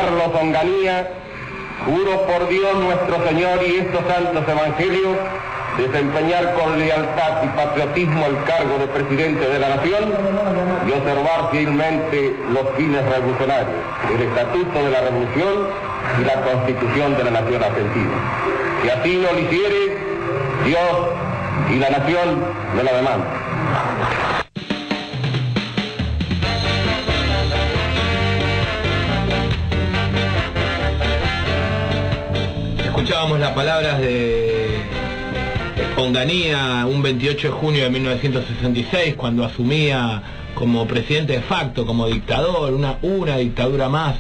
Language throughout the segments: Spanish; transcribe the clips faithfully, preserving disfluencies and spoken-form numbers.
Carlos Onganía, juro por Dios nuestro Señor y estos santos evangelios desempeñar con lealtad y patriotismo el cargo de presidente de la nación y observar fielmente los fines revolucionarios, el estatuto de la revolución y la constitución de la nación argentina. Si así no lo hiciere, Dios y la nación me lo demandan. Escuchábamos las palabras de Onganía un veintiocho de junio de mil novecientos sesenta y seis, cuando asumía como presidente de facto, como dictador, una, una dictadura más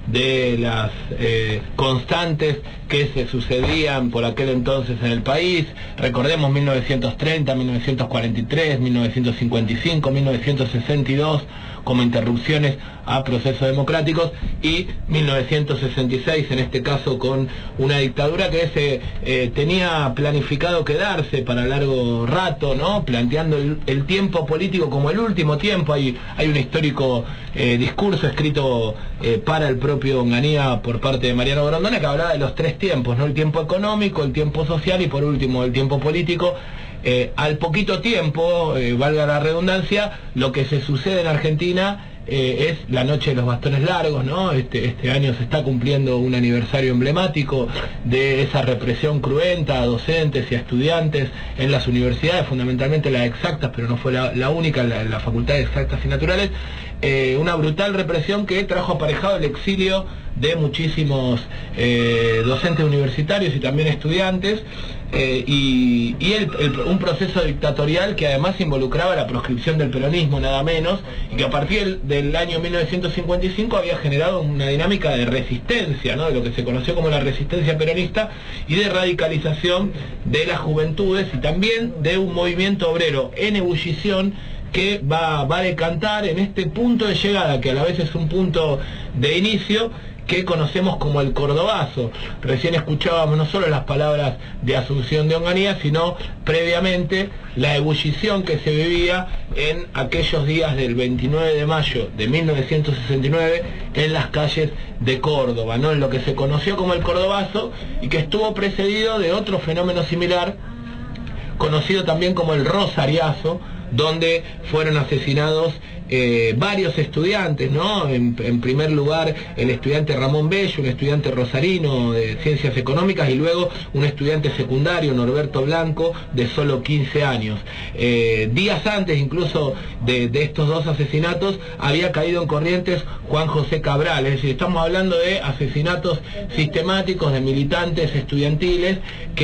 de las eh, constantes que se sucedían por aquel entonces en el país. Recordemos mil novecientos treinta, mil novecientos cuarenta y tres, mil novecientos cincuenta y cinco, mil novecientos sesenta y dos como interrupciones a procesos democráticos, y mil novecientos sesenta y seis en este caso con una dictadura que se eh, tenía planificado quedarse para largo rato, ¿no? Planteando el, el tiempo político como el último tiempo. Hay, hay un histórico eh, discurso escrito eh, para el propio Onganía por parte de Mariano Grondona, que hablaba de los tres tiempos, ¿no? El tiempo económico, el tiempo social y por último el tiempo político. Eh, al poquito tiempo, eh, valga la redundancia, lo que se sucede en Argentina eh, es la noche de los bastones largos, ¿no? Este, este año se está cumpliendo un aniversario emblemático de esa represión cruenta a docentes y a estudiantes en las universidades, fundamentalmente las exactas, pero no fue la, la única, la, la Facultad de Exactas y Naturales. Eh, una brutal represión que trajo aparejado el exilio de muchísimos eh, docentes universitarios y también estudiantes, eh, y, y el, el, un proceso dictatorial que además involucraba la proscripción del peronismo, nada menos, y que a partir del, del año mil novecientos cincuenta y cinco había generado una dinámica de resistencia, ¿no? De lo que se conoció como la resistencia peronista y de radicalización de las juventudes y también de un movimiento obrero en ebullición que va, va a decantar en este punto de llegada, que a la vez es un punto de inicio, que conocemos como el Cordobazo. Recién escuchábamos no solo las palabras de Asunción de Onganía, sino previamente la ebullición que se vivía en aquellos días del veintinueve de mayo de mil novecientos sesenta y nueve en las calles de Córdoba, ¿no? En lo que se conoció como el Cordobazo, y que estuvo precedido de otro fenómeno similar, conocido también como el Rosariazo, donde fueron asesinados eh, varios estudiantes, ¿no? En, en primer lugar el estudiante Ramón Bello, un estudiante rosarino de Ciencias Económicas, y luego un estudiante secundario, Norberto Blanco, de solo quince años. Eh, días antes incluso de, de estos dos asesinatos había caído en Corrientes Juan José Cabral, es decir, estamos hablando de asesinatos sistemáticos de militantes estudiantiles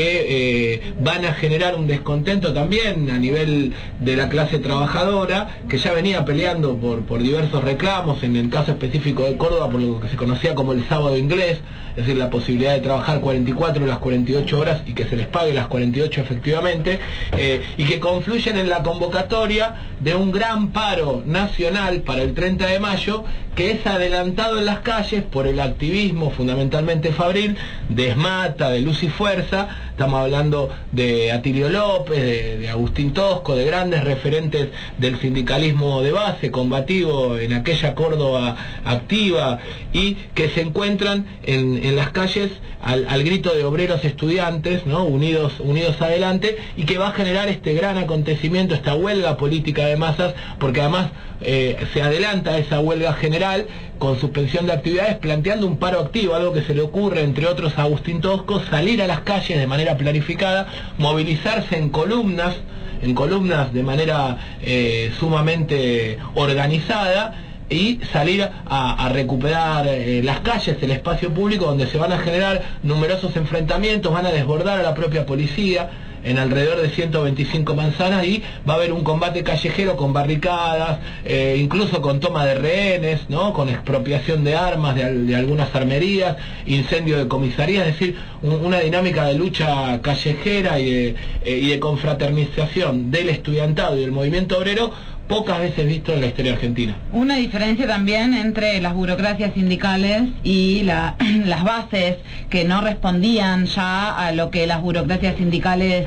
que eh, van a generar un descontento también a nivel de la clase trabajadora, que ya venía peleando por, por diversos reclamos, en el caso específico de Córdoba por lo que se conocía como el sábado inglés, es decir, la posibilidad de trabajar cuarenta y cuatro las cuarenta y ocho horas y que se les pague las cuarenta y ocho efectivamente, eh, y que confluyen en la convocatoria de un gran paro nacional para el treinta de mayo, que es adelantado en las calles por el activismo fundamentalmente fabril de Esmata, de Luz y Fuerza. Estamos hablando de Atilio López, de, de Agustín Tosco, de grandes referentes del sindicalismo de base, combativo en aquella Córdoba activa, y que se encuentran en, en las calles al, al grito de obreros estudiantes, ¿no? Unidos, unidos adelante, y que va a generar este gran acontecimiento, esta huelga política de masas, porque además eh, se adelanta esa huelga general con suspensión de actividades, planteando un paro activo, algo que se le ocurre, entre otros, a Agustín Tosco, salir a las calles de manera planificada, movilizarse en columnas, en columnas de manera eh, sumamente organizada, y salir a, a recuperar eh, las calles, el espacio público, donde se van a generar numerosos enfrentamientos, van a desbordar a la propia policía en alrededor de ciento veinticinco manzanas, y va a haber un combate callejero con barricadas, eh, incluso con toma de rehenes, ¿no? Con expropiación de armas de, de algunas armerías, incendio de comisarías, es decir, un, una dinámica de lucha callejera y de, eh, y de confraternización del estudiantado y del movimiento obrero, pocas veces visto en la historia argentina. Una diferencia también entre las burocracias sindicales y la, las bases que no respondían ya a lo que las burocracias sindicales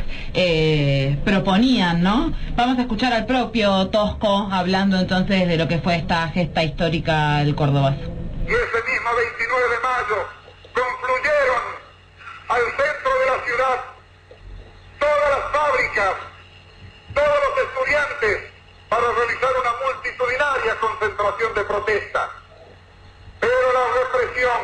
eh, proponían, ¿no? Vamos a escuchar al propio Tosco hablando entonces de lo que fue esta gesta histórica del Cordobazo. y ese mismo veintinueve de mayo confluyeron al centro de la ciudad todas las fábricas, todos los estudiantes, para realizar una multitudinaria concentración de protesta. Pero la represión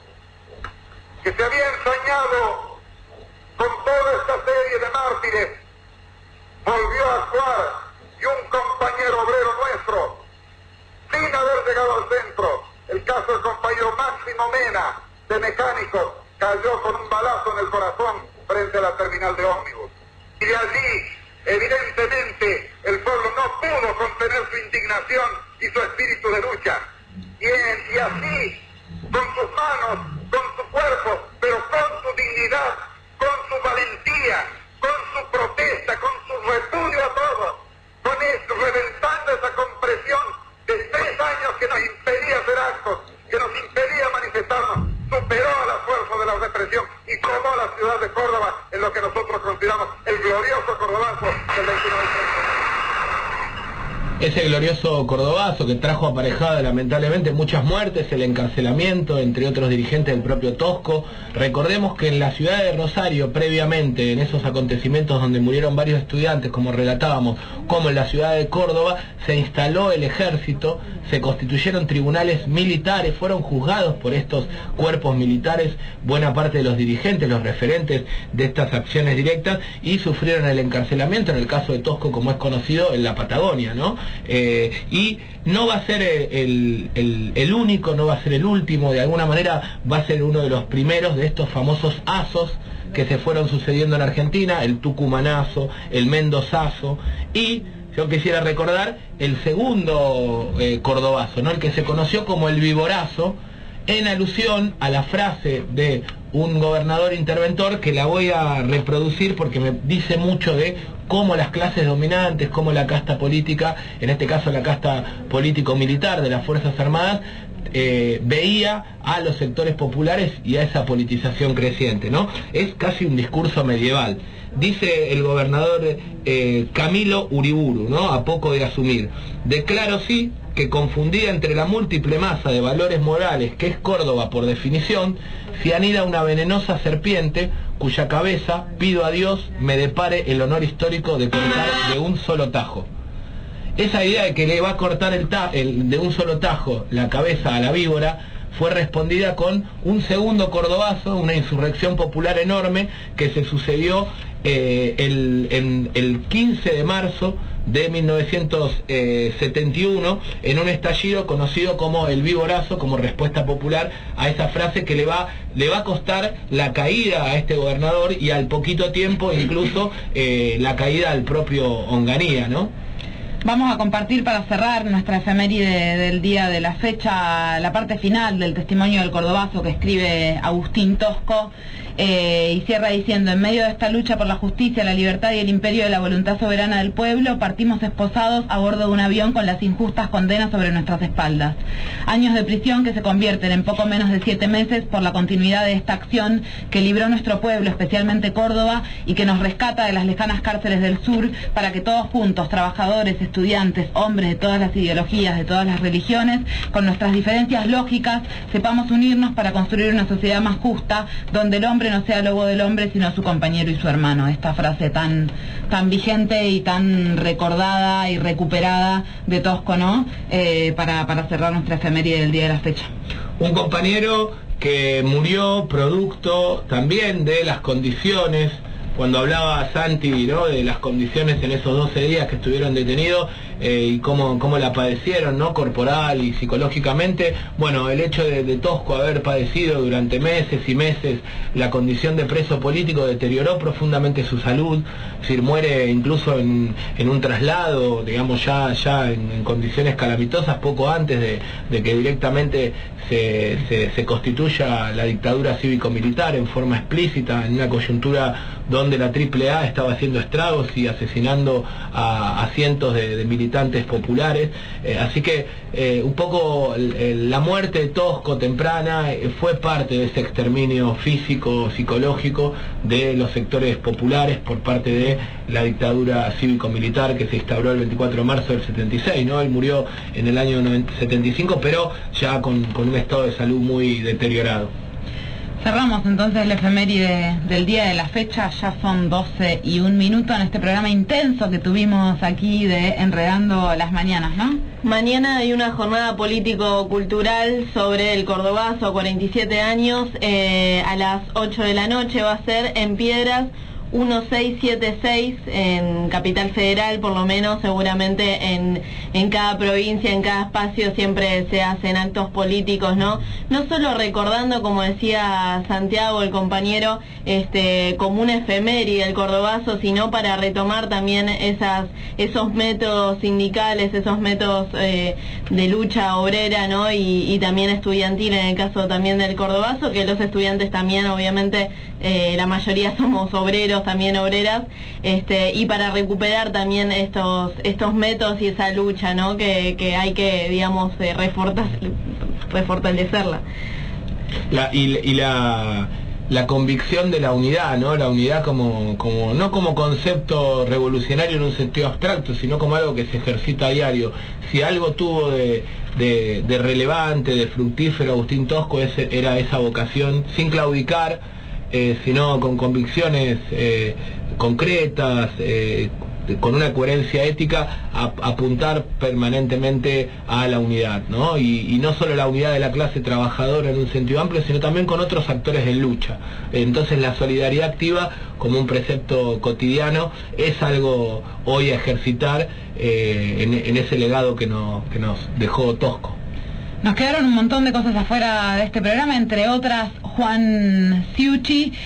que se había ensañado con toda esta serie de mártires volvió a actuar, y un compañero obrero nuestro, sin haber llegado al centro, el caso del compañero Máximo Mena, de mecánicos, cayó con un balazo en el corazón frente a la terminal de ómnibus. Y de allí, evidentemente, el pueblo no pudo contener su indignación y su espíritu de lucha. Y, y así, con sus manos, con su cuerpo, pero con su dignidad, con su valentía, con su protesta, con su repudio a todo, con esto, reventando esa compresión de tres años que nos impedía hacer actos, que nos impedía manifestarnos, superó a la fuerza de la represión y tomó la ciudad de Córdoba en lo que nosotros consideramos el glorioso cordobazo del veintinueve de febrero. Ese glorioso cordobazo que trajo aparejada lamentablemente muchas muertes, el encarcelamiento, entre otros dirigentes del propio Tosco. Recordemos que en la ciudad de Rosario, previamente, en esos acontecimientos donde murieron varios estudiantes, como relatábamos, como en la ciudad de Córdoba, se instaló el ejército, se constituyeron tribunales militares, fueron juzgados por estos cuerpos militares buena parte de los dirigentes, los referentes de estas acciones directas, y sufrieron el encarcelamiento, en el caso de Tosco, como es conocido, en la Patagonia, ¿no? Eh, y no va a ser el, el, el único, no va a ser el último, de alguna manera va a ser uno de los primeros de estos famosos asos que se fueron sucediendo en Argentina, el tucumanazo, el mendozazo, y yo quisiera recordar el segundo eh, cordobazo, ¿no? El que se conoció como el viborazo, en alusión a la frase de un gobernador interventor que la voy a reproducir porque me dice mucho de cómo las clases dominantes, cómo la casta política, en este caso la casta político-militar de las Fuerzas Armadas, eh, veía a los sectores populares y a esa politización creciente, ¿no? Es casi un discurso medieval. Dice el gobernador eh, Camilo Uriburu, ¿no? A poco de asumir: declaro sí que confundida entre la múltiple masa de valores morales que es Córdoba por definición, se anida una venenosa serpiente cuya cabeza pido a Dios me depare el honor histórico de cortar de un solo tajo. Esa idea de que le va a cortar el ta el, de un solo tajo la cabeza a la víbora fue respondida con un segundo cordobazo, una insurrección popular enorme que se sucedió eh, el, en, el quince de marzo de mil novecientos setenta y uno, en un estallido conocido como el viborazo, como respuesta popular a esa frase que le va, le va a costar la caída a este gobernador y al poquito tiempo incluso eh, la caída al propio Onganía, ¿no? Vamos a compartir para cerrar nuestra efeméride del día de la fecha la parte final del testimonio del cordobazo que escribe Agustín Tosco, eh, y cierra diciendo: en medio de esta lucha por la justicia, la libertad y el imperio de la voluntad soberana del pueblo, partimos esposados a bordo de un avión con las injustas condenas sobre nuestras espaldas. Años de prisión que se convierten en poco menos de siete meses por la continuidad de esta acción que libró nuestro pueblo, especialmente Córdoba, y que nos rescata de las lejanas cárceles del sur, para que todos juntos, trabajadores, estudiantes, hombres de todas las ideologías, de todas las religiones, con nuestras diferencias lógicas, sepamos unirnos para construir una sociedad más justa, donde el hombre no sea lobo del hombre, sino su compañero y su hermano. Esta frase tan, tan vigente y tan recordada y recuperada de Tosco, ¿no? Eh, para, para cerrar nuestra efeméride del día de la fecha. Un compañero que murió producto también de las condiciones, cuando hablaba Santi, ¿no?, de las condiciones en esos doce días que estuvieron detenidos, eh, y cómo, cómo la padecieron, ¿no?, corporal y psicológicamente. Bueno, el hecho de, de Tosco haber padecido durante meses y meses la condición de preso político deterioró profundamente su salud, es decir, muere incluso en, en un traslado, digamos, ya, ya en, en condiciones calamitosas, poco antes de, de que directamente se, se, se constituya la dictadura cívico-militar en forma explícita, en una coyuntura donde la triple A estaba haciendo estragos y asesinando a, a cientos de, de militares militantes populares, eh, así que eh, un poco el, la muerte de Tosco temprana eh, fue parte de ese exterminio físico, psicológico de los sectores populares por parte de la dictadura cívico-militar que se instauró el veinticuatro de marzo del setenta y seis, ¿no? Él murió en el año setenta y cinco, pero ya con, con un estado de salud muy deteriorado. Cerramos entonces el efeméride del día de la fecha, ya son doce y un minuto en este programa intenso que tuvimos aquí de Enredando las Mañanas, ¿no? Mañana hay una jornada político-cultural sobre el Cordobazo, cuarenta y siete años, eh, a las ocho de la noche va a ser en Piedras dieciséis setenta y seis, en Capital Federal, por lo menos, seguramente en, en cada provincia, en cada espacio siempre se hacen actos políticos, ¿no? No solo recordando, como decía Santiago, el compañero, este, como una efeméride el Cordobazo, sino para retomar también esas, esos métodos sindicales, esos métodos eh, de lucha obrera, ¿no? Y, y también estudiantil, en el caso también del Cordobazo, que los estudiantes también, obviamente, eh, la mayoría somos obreros, también obreras, este, y para recuperar también estos estos métodos y esa lucha, ¿no? que, que hay que, digamos, eh, refortalecer, refortalecerla. La, y, y la, la convicción de la unidad, ¿no? La unidad como, como no como concepto revolucionario en un sentido abstracto, sino como algo que se ejercita a diario. Si algo tuvo de, de, de relevante, de fructífero Agustín Tosco, ese, era esa vocación, sin claudicar, Eh, sino con convicciones eh, concretas, eh, con una coherencia ética, a, apuntar permanentemente a la unidad, ¿no? Y, y no solo la unidad de la clase trabajadora en un sentido amplio, sino también con otros actores en lucha. Entonces la solidaridad activa como un precepto cotidiano es algo hoy a ejercitar eh, en, en ese legado que, no, que nos dejó Tosco. Nos quedaron un montón de cosas afuera de este programa, entre otras Juan Ciuchi,